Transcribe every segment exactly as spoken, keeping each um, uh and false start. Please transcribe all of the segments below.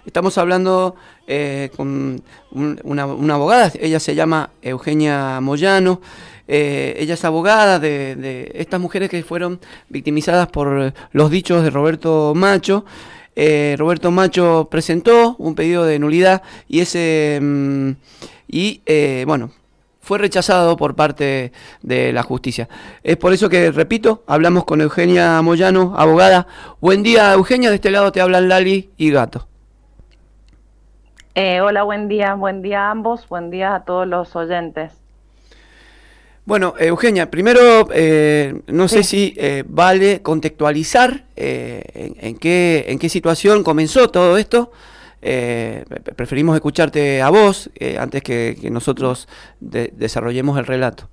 Estamos hablando eh, con un, una, una abogada, ella se llama Eugenia Moyano. Eh, ella es abogada de, de estas mujeres que fueron victimizadas por los dichos de Roberto Macho. Eh, Roberto Macho presentó un pedido de nulidad y ese mm, y eh, bueno, fue rechazado por parte de la justicia. Es por eso que, repito, hablamos con Eugenia Moyano, abogada. Buen día, Eugenia, de este lado te hablan Lali y Gato. Eh, hola, buen día, buen día a ambos, buen día a todos los oyentes. Bueno, Eugenia, primero, eh, no Sí. sé si eh, vale contextualizar eh, en, en, qué, en qué situación comenzó todo esto. Eh, preferimos escucharte a vos eh, antes que, que nosotros de, desarrollemos el relato.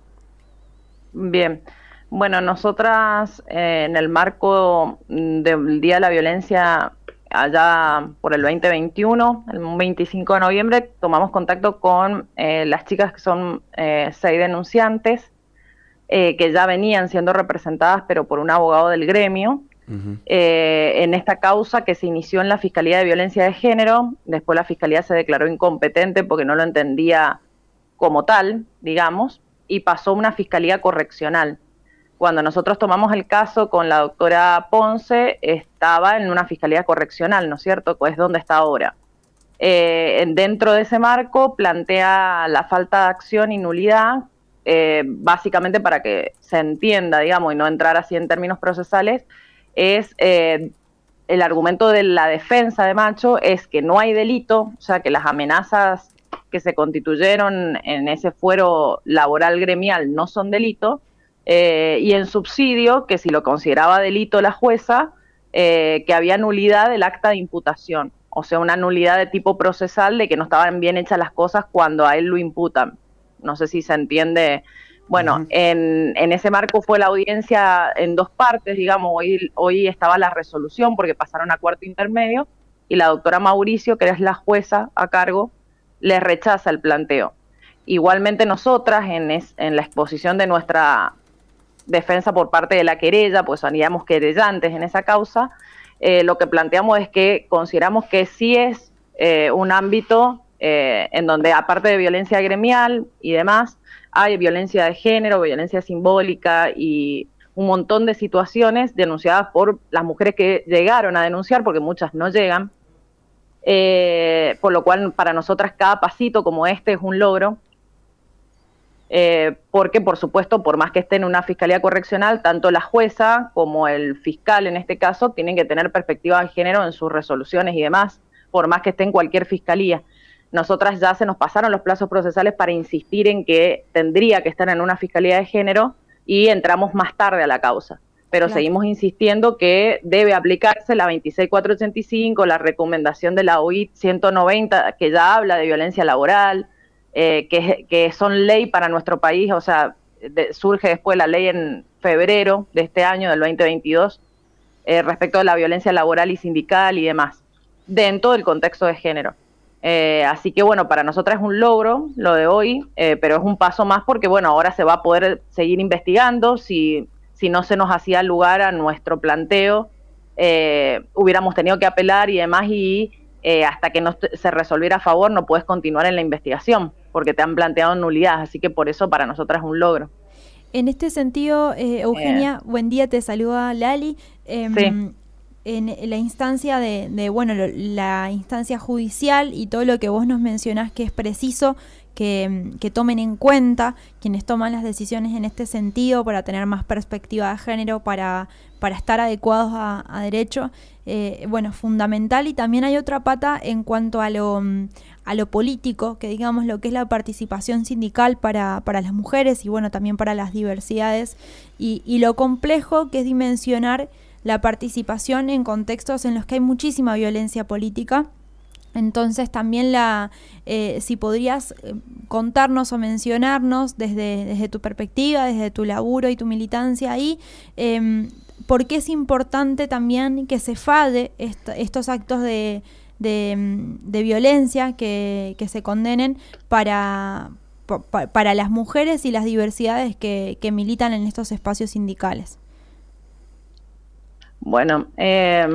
Bien, bueno, nosotras eh, en el marco del Día de la Violencia allá por el veinte veintiuno, el veinticinco de noviembre, tomamos contacto con eh, las chicas que son eh, seis denunciantes eh, que ya venían siendo representadas pero por un abogado del gremio. Uh-huh. eh, en esta causa que se inició en la Fiscalía de Violencia de Género. Después la Fiscalía se declaró incompetente porque no lo entendía como tal, digamos, y pasó a una Fiscalía Correccional. Cuando nosotros tomamos el caso con la doctora Ponce, estaba en una Fiscalía Correccional, ¿no es cierto? Pues es donde está ahora. Eh, dentro de ese marco plantea la falta de acción y nulidad, eh, básicamente para que se entienda, digamos, y no entrar así en términos procesales, es eh, el argumento de la defensa de Macho es que no hay delito, o sea, que las amenazas que se constituyeron en ese fuero laboral gremial no son delito, eh, y en subsidio, que si lo consideraba delito la jueza, eh, que había nulidad del acta de imputación, o sea, una nulidad de tipo procesal de que no estaban bien hechas las cosas cuando a él lo imputan. No sé si se entiende. Bueno, uh-huh. en, en ese marco fue la audiencia en dos partes, digamos, hoy, hoy estaba la resolución porque pasaron a cuarto intermedio y la doctora Mauricio, que es la jueza a cargo, le rechaza el planteo. Igualmente nosotras, en, es, en la exposición de nuestra defensa por parte de la querella, pues seríamos querellantes en esa causa, eh, lo que planteamos es que consideramos que sí es eh, un ámbito eh, en donde, aparte de violencia gremial y demás, hay violencia de género, violencia simbólica y un montón de situaciones denunciadas por las mujeres que llegaron a denunciar, porque muchas no llegan, eh, por lo cual para nosotras cada pasito como este es un logro, eh, porque por supuesto, por más que esté en una fiscalía correccional, tanto la jueza como el fiscal en este caso tienen que tener perspectiva de género en sus resoluciones y demás, por más que esté en cualquier fiscalía. Nosotras ya se nos pasaron los plazos procesales para insistir en que tendría que estar en una fiscalía de género y entramos más tarde a la causa. Pero claro, seguimos insistiendo que debe aplicarse la veintiséis mil cuatrocientos ochenta y cinco, la recomendación de la O I T ciento noventa, que ya habla de violencia laboral, eh, que, que son ley para nuestro país, o sea, de, surge después la ley en febrero de este año, del veinte veintidós, eh, respecto de la violencia laboral y sindical y demás, dentro del contexto de género. Eh, así que bueno, para nosotras es un logro lo de hoy, eh, pero es un paso más porque bueno, ahora se va a poder seguir investigando. Si, si no se nos hacía lugar a nuestro planteo, eh, hubiéramos tenido que apelar y demás, y eh, hasta que no se resolviera a favor no puedes continuar en la investigación porque te han planteado nulidad, así que por eso para nosotras es un logro. En este sentido, eh, Eugenia, eh. buen día, te saluda Lali. Eh, sí. En la instancia de, de, bueno, la instancia judicial y todo lo que vos nos mencionás que es preciso que, que tomen en cuenta quienes toman las decisiones en este sentido para tener más perspectiva de género, para, para estar adecuados a, a derecho, eh, bueno, fundamental. Y también hay otra pata en cuanto a lo, a lo político, que digamos lo que es la participación sindical para, para las mujeres y bueno, también para las diversidades, y, y lo complejo que es dimensionar la participación en contextos en los que hay muchísima violencia política. Entonces también la eh, si podrías contarnos o mencionarnos desde, desde tu perspectiva, desde tu laburo y tu militancia ahí, eh, por qué es importante también que se fade est- estos actos de, de, de violencia, que, que se condenen para, pa, para las mujeres y las diversidades que, que militan en estos espacios sindicales. Bueno, eh,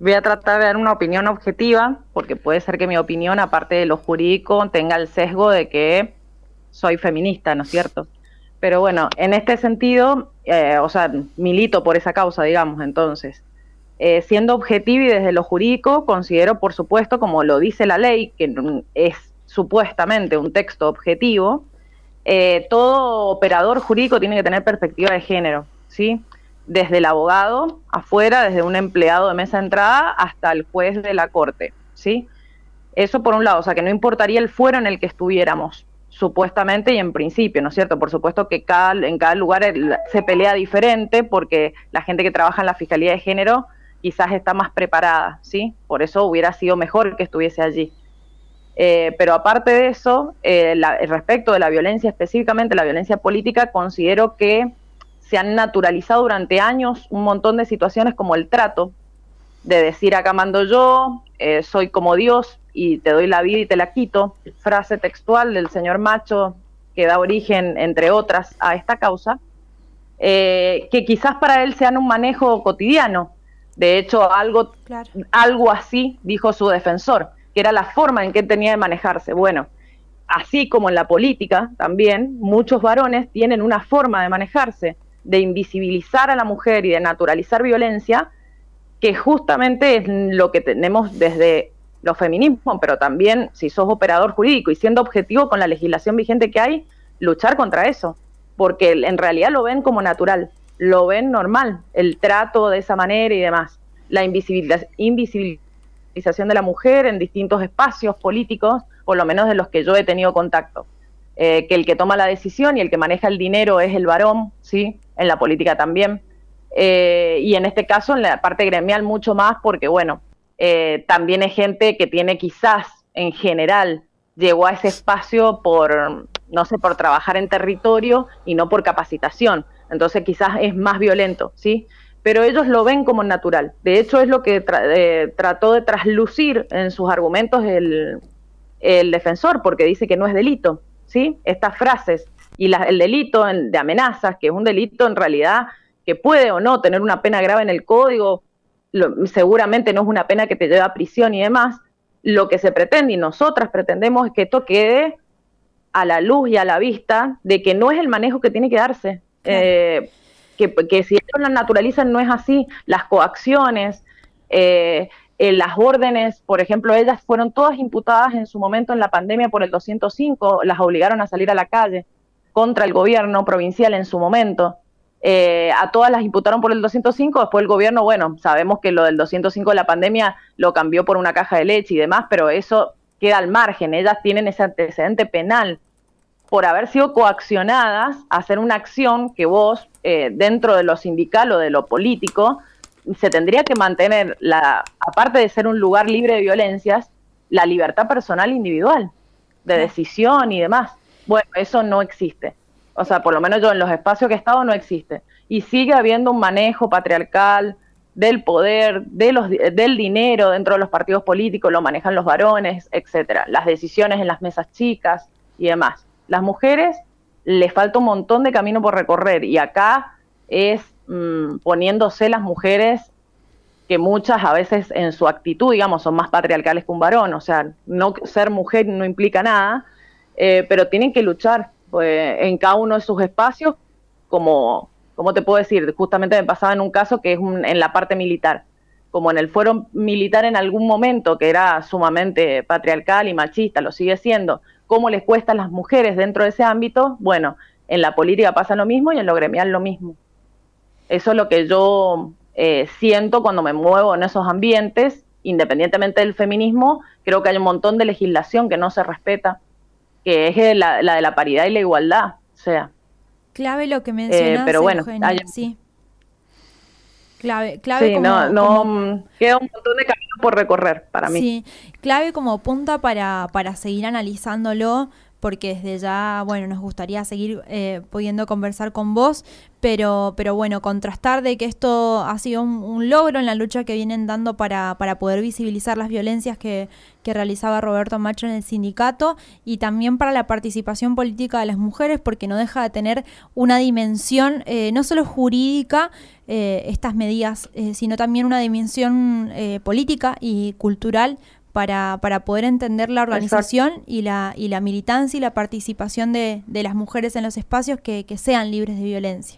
voy a tratar de dar una opinión objetiva, porque puede ser que mi opinión, aparte de lo jurídico, tenga el sesgo de que soy feminista, ¿no es cierto? Pero bueno, en este sentido, eh, o sea, milito por esa causa, digamos, entonces, eh, siendo objetiva y desde lo jurídico, considero, por supuesto, como lo dice la ley, que es supuestamente un texto objetivo, eh, todo operador jurídico tiene que tener perspectiva de género, ¿sí? Desde el abogado afuera, desde un empleado de mesa de entrada hasta el juez de la corte, ¿sí? Eso por un lado, o sea, que no importaría el fuero en el que estuviéramos, supuestamente y en principio, ¿no es cierto? Por supuesto que cada, en cada lugar el, se pelea diferente porque la gente que trabaja en la Fiscalía de Género quizás está más preparada, ¿sí? Por eso hubiera sido mejor que estuviese allí. Eh, pero aparte de eso, eh, la, respecto de la violencia, específicamente la violencia política, considero que se han naturalizado durante años un montón de situaciones como el trato, de decir acá mando yo, eh, soy como Dios y te doy la vida y te la quito, frase textual del señor Macho que da origen, entre otras, a esta causa, eh, que quizás para él sean un manejo cotidiano. De hecho, algo, claro. algo así dijo su defensor, que era la forma en que tenía de manejarse. Bueno, así como en la política también, muchos varones tienen una forma de manejarse, de invisibilizar a la mujer y de naturalizar violencia, que justamente es lo que tenemos desde los feminismos, pero también si sos operador jurídico y siendo objetivo con la legislación vigente que hay, luchar contra eso, porque en realidad lo ven como natural, lo ven normal, el trato de esa manera y demás, la invisibiliz- invisibilización de la mujer en distintos espacios políticos, por lo menos de los que yo he tenido contacto, eh, que el que toma la decisión y el que maneja el dinero es el varón, ¿sí? En la política también, eh, y en este caso en la parte gremial mucho más, porque bueno, eh, también es gente que tiene quizás en general llegó a ese espacio por, no sé, por trabajar en territorio y no por capacitación, entonces quizás es más violento, ¿sí? Pero ellos lo ven como natural. De hecho, es lo que tra- eh, trató de traslucir en sus argumentos el, el defensor, porque dice que no es delito, ¿sí? Estas frases y la, el delito en, de amenazas, que es un delito en realidad que puede o no tener una pena grave en el código, lo, seguramente no es una pena que te lleva a prisión y demás. Lo que se pretende, y nosotras pretendemos, es que esto quede a la luz y a la vista de que no es el manejo que tiene que darse. Claro. Eh, que, que si ellos la naturalizan no es así. Las coacciones, eh, eh, las órdenes, por ejemplo, ellas fueron todas imputadas en su momento en la pandemia por el doscientos cinco, las obligaron a salir a la calle contra el gobierno provincial en su momento. Eh, a todas las imputaron por el doscientos cinco, después el gobierno, bueno, sabemos que lo del doscientos cinco de la pandemia lo cambió por una caja de leche y demás, pero eso queda al margen. Ellas tienen ese antecedente penal por haber sido coaccionadas a hacer una acción que vos, eh, dentro de lo sindical o de lo político, se tendría que mantener, la, aparte de ser un lugar libre de violencias, la libertad personal individual, de decisión y demás. Bueno, eso no existe. O sea, por lo menos yo en los espacios que he estado no existe. Y sigue habiendo un manejo patriarcal del poder, de los, del dinero dentro de los partidos políticos, lo manejan los varones, etcétera. Las decisiones en las mesas chicas y demás. Las mujeres les falta un montón de camino por recorrer y acá es mmm, poniéndose las mujeres que muchas a veces en su actitud, digamos, son más patriarcales que un varón. O sea, no ser mujer no implica nada, eh, pero tienen que luchar pues, en cada uno de sus espacios, como, ¿cómo te puedo decir? Justamente me pasaba en un caso que es un, en la parte militar. Como en el fuero militar en algún momento, que era sumamente patriarcal y machista, lo sigue siendo, ¿cómo les cuesta a las mujeres dentro de ese ámbito? Bueno, en la política pasa lo mismo y en lo gremial lo mismo. Eso es lo que yo eh, siento cuando me muevo en esos ambientes, independientemente del feminismo. Creo que hay un montón de legislación que no se respeta, que es la, la de la paridad y la igualdad, o sea. Clave lo que mencionas, eh, pero bueno, Eugenia, hay, sí. Clave, clave sí, como, no, no como, queda un montón de camino por recorrer para mí. Sí, clave como punta para, para seguir analizándolo, porque desde ya, bueno, nos gustaría seguir eh, pudiendo conversar con vos, pero, pero bueno, contrastar de que esto ha sido un, un logro en la lucha que vienen dando para, para poder visibilizar las violencias que, que realizaba Roberto Macho en el sindicato, y también para la participación política de las mujeres, porque no deja de tener una dimensión eh, no solo jurídica, eh, estas medidas, eh, sino también una dimensión eh, política y cultural, para, para poder entender la organización y la, y la militancia y la participación de, de las mujeres en los espacios que, que sean libres de violencia.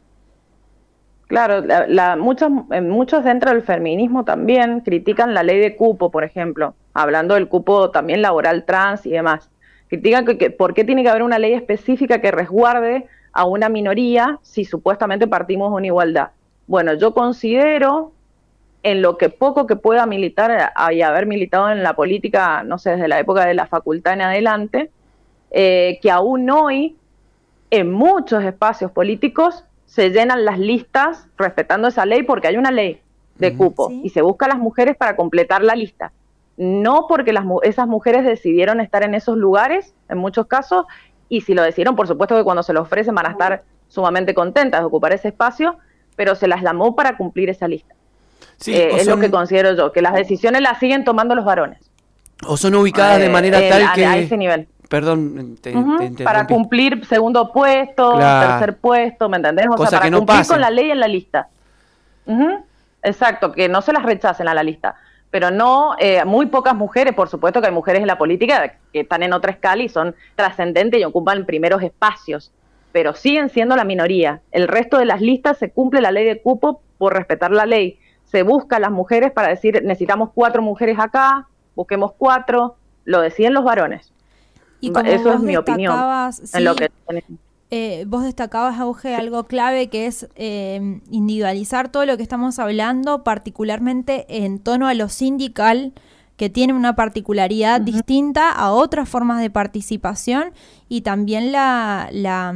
Claro, la, la, muchos, muchos dentro del feminismo también critican la ley de cupo, por ejemplo, hablando del cupo también laboral trans y demás. Critican que, que por qué tiene que haber una ley específica que resguarde a una minoría si supuestamente partimos de una igualdad. Bueno, yo considero, en lo que poco que pueda militar y haber militado en la política, no sé, desde la época de la facultad en adelante, eh, que aún hoy, en muchos espacios políticos, se llenan las listas respetando esa ley porque hay una ley de cupo, ¿sí? Y se busca a las mujeres para completar la lista. No porque las, esas mujeres decidieron estar en esos lugares, en muchos casos, y si lo decidieron, por supuesto que cuando se lo ofrecen van a estar sumamente contentas de ocupar ese espacio, pero se las llamó para cumplir esa lista. Sí, eh, es son, lo que considero yo, que las decisiones las siguen tomando los varones. O son ubicadas eh, de manera eh, tal a, que... A ese nivel. Perdón, te, uh-huh, te, te para cumplir segundo puesto, claro. tercer puesto, ¿me entendés? O Cosa sea, para que no cumplir pasen. Con la ley en la lista. Uh-huh. Exacto, que no se las rechacen a la lista. Pero no, eh, muy pocas mujeres, por supuesto que hay mujeres en la política que están en otra escala y son trascendentes y ocupan primeros espacios, pero siguen siendo la minoría. El resto de las listas se cumple la ley de cupo por respetar la ley. Se busca a las mujeres para decir, necesitamos cuatro mujeres acá, busquemos cuatro, lo deciden los varones. Y como Eso vos es mi opinión. Sí, en lo que... eh, vos destacabas, Auge, algo clave que es eh, individualizar todo lo que estamos hablando, particularmente en tono a lo sindical, que tiene una particularidad uh-huh. distinta a otras formas de participación, y también la... la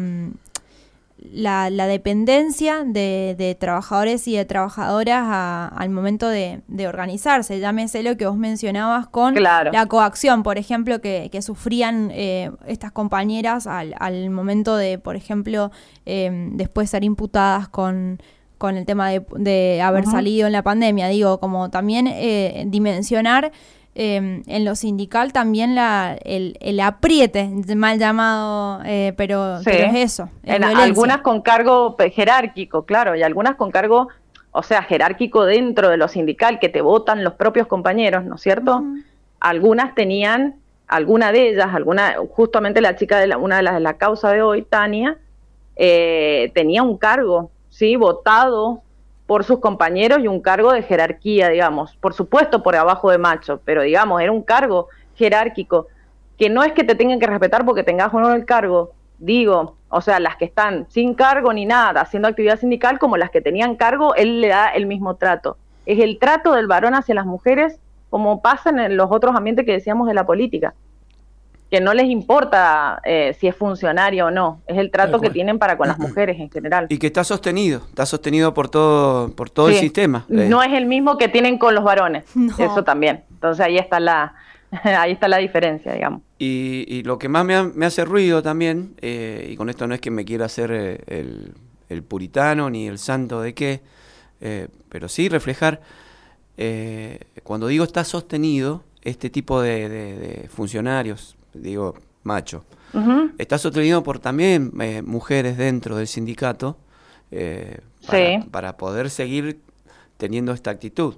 La, la dependencia de, de trabajadores y de trabajadoras a, al momento de, de organizarse. Llámese lo que vos mencionabas con claro. la coacción, por ejemplo, que, que sufrían eh, estas compañeras al, al momento de, por ejemplo, eh, después ser imputadas con, con el tema de, de haber uh-huh. salido en la pandemia. Digo, como también eh, dimensionar Eh, en lo sindical también la, el, el apriete, mal llamado, eh, pero, sí. pero es eso. Es en algunas con cargo jerárquico, claro, y algunas con cargo, o sea, jerárquico dentro de lo sindical, que te votan los propios compañeros, ¿no es cierto? Uh-huh. Algunas tenían, alguna de ellas, alguna, justamente la chica de la, una de las de la causa de hoy, Tania, eh, tenía un cargo, sí, votado por sus compañeros y un cargo de jerarquía, digamos, por supuesto por abajo de Macho, pero digamos, era un cargo jerárquico, que no es que te tengan que respetar porque tengas o no el cargo, digo, o sea, las que están sin cargo ni nada, haciendo actividad sindical, como las que tenían cargo, él le da el mismo trato. Es el trato del varón hacia las mujeres, como pasa en los otros ambientes que decíamos de la política, que no les importa eh, si es funcionario o no, es el trato que tienen para con las mujeres en general. Y que está sostenido, está sostenido por todo por todo sí. el sistema. No es el mismo que tienen con los varones, no. Eso también. Entonces ahí está la ahí está la diferencia, digamos. Y, y lo que más me, ha, me hace ruido también, eh, y con esto no es que me quiera hacer eh, el, el puritano ni el santo de qué, eh, pero sí reflejar, eh, cuando digo está sostenido, este tipo de, de, de funcionarios, digo Macho, uh-huh. está sostenido por también eh, mujeres dentro del sindicato eh, para, sí. para poder seguir teniendo esta actitud.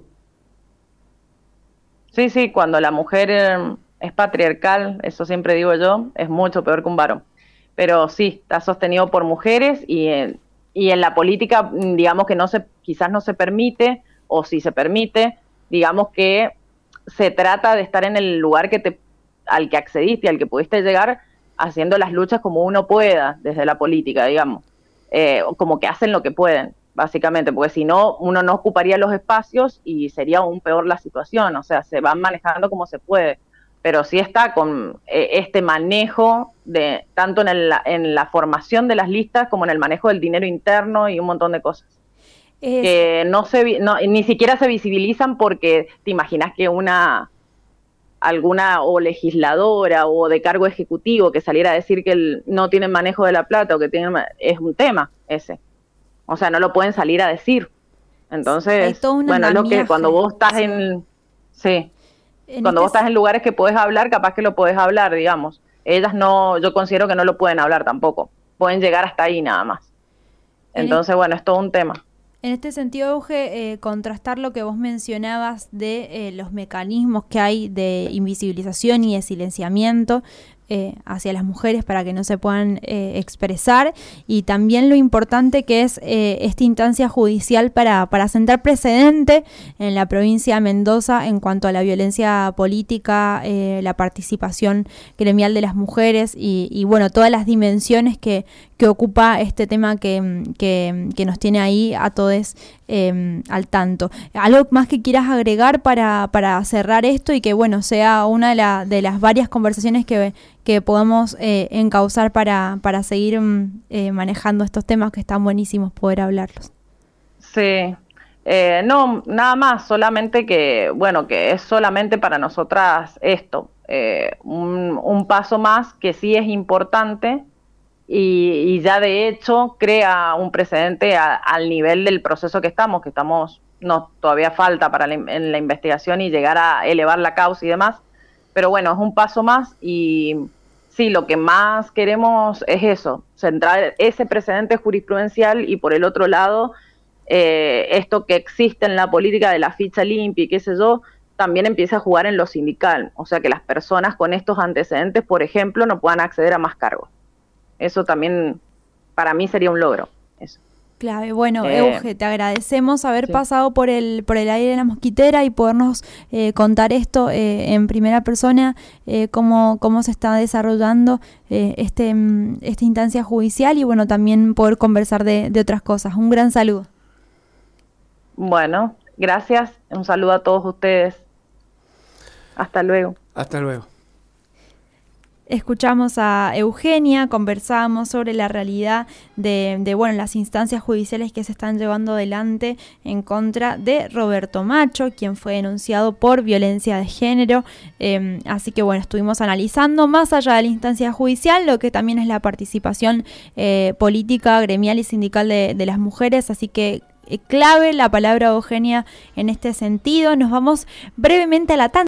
Sí, sí, cuando la mujer eh, es patriarcal, eso siempre digo yo, es mucho peor que un varón. Pero sí, está sostenido por mujeres y, eh, y en la política, digamos que no se, quizás no se permite, o si se permite, digamos que se trata de estar en el lugar que te al que accediste, al que pudiste llegar, haciendo las luchas como uno pueda, desde la política, digamos, eh, como que hacen lo que pueden, básicamente, porque si no, uno no ocuparía los espacios y sería aún peor la situación, o sea, se van manejando como se puede, pero sí está con eh, este manejo, de tanto en, el, en la formación de las listas, como en el manejo del dinero interno y un montón de cosas. Es... que no se, no, ni siquiera se visibilizan porque te imaginas que una... alguna o legisladora o de cargo ejecutivo que saliera a decir que el, no tienen manejo de la plata o que tienen, es un tema ese. O sea, no lo pueden salir a decir. Entonces, bueno, es lo que cuando vos estás sí. en... Sí. En cuando este... vos estás en lugares que podés hablar, capaz que lo podés hablar, digamos. Ellas no, yo considero que no lo pueden hablar tampoco. Pueden llegar hasta ahí nada más. Entonces, en bueno, es todo un tema. En este sentido, Euge, eh, contrastar lo que vos mencionabas de eh, los mecanismos que hay de invisibilización y de silenciamiento eh, hacia las mujeres para que no se puedan eh, expresar, y también lo importante que es eh, esta instancia judicial para, para sentar precedente en la provincia de Mendoza en cuanto a la violencia política, eh, la participación gremial de las mujeres y, y bueno, todas las dimensiones que, que ocupa este tema que, que, que nos tiene ahí a todos eh, al tanto. ¿Algo más que quieras agregar para, para cerrar esto y que bueno sea una de, la, de las varias conversaciones que, que podamos eh, encauzar para, para seguir eh, manejando estos temas que están buenísimos poder hablarlos? Sí, eh, no, nada más, solamente que, bueno, que es solamente para nosotras esto, eh, un, un paso más que sí es importante. Y, y ya de hecho crea un precedente a, al nivel del proceso que estamos, que estamos, no, todavía falta para la, en la investigación y llegar a elevar la causa y demás, pero bueno, es un paso más y sí, lo que más queremos es eso, centrar ese precedente jurisprudencial y por el otro lado, eh, esto que existe en la política de la ficha limpia y qué sé yo, también empieza a jugar en lo sindical, o sea que las personas con estos antecedentes, por ejemplo, no puedan acceder a más cargos. Eso también para mí sería un logro. Eso. Clave. Bueno, eh, Euge, te agradecemos haber sí. pasado por el por el aire de la mosquitera y podernos eh, contar esto eh, en primera persona, eh, cómo, cómo se está desarrollando eh, este esta instancia judicial y bueno, también poder conversar de, de otras cosas. Un gran saludo. Bueno, gracias. Un saludo a todos ustedes. Hasta luego. Hasta luego. Escuchamos a Eugenia, conversábamos sobre la realidad de, de bueno, las instancias judiciales que se están llevando adelante en contra de Roberto Macho, quien fue denunciado por violencia de género. Eh, así que bueno, estuvimos analizando más allá de la instancia judicial, lo que también es la participación eh, política, gremial y sindical de, de las mujeres. Así que eh, clave la palabra Eugenia en este sentido. Nos vamos brevemente a la tanda.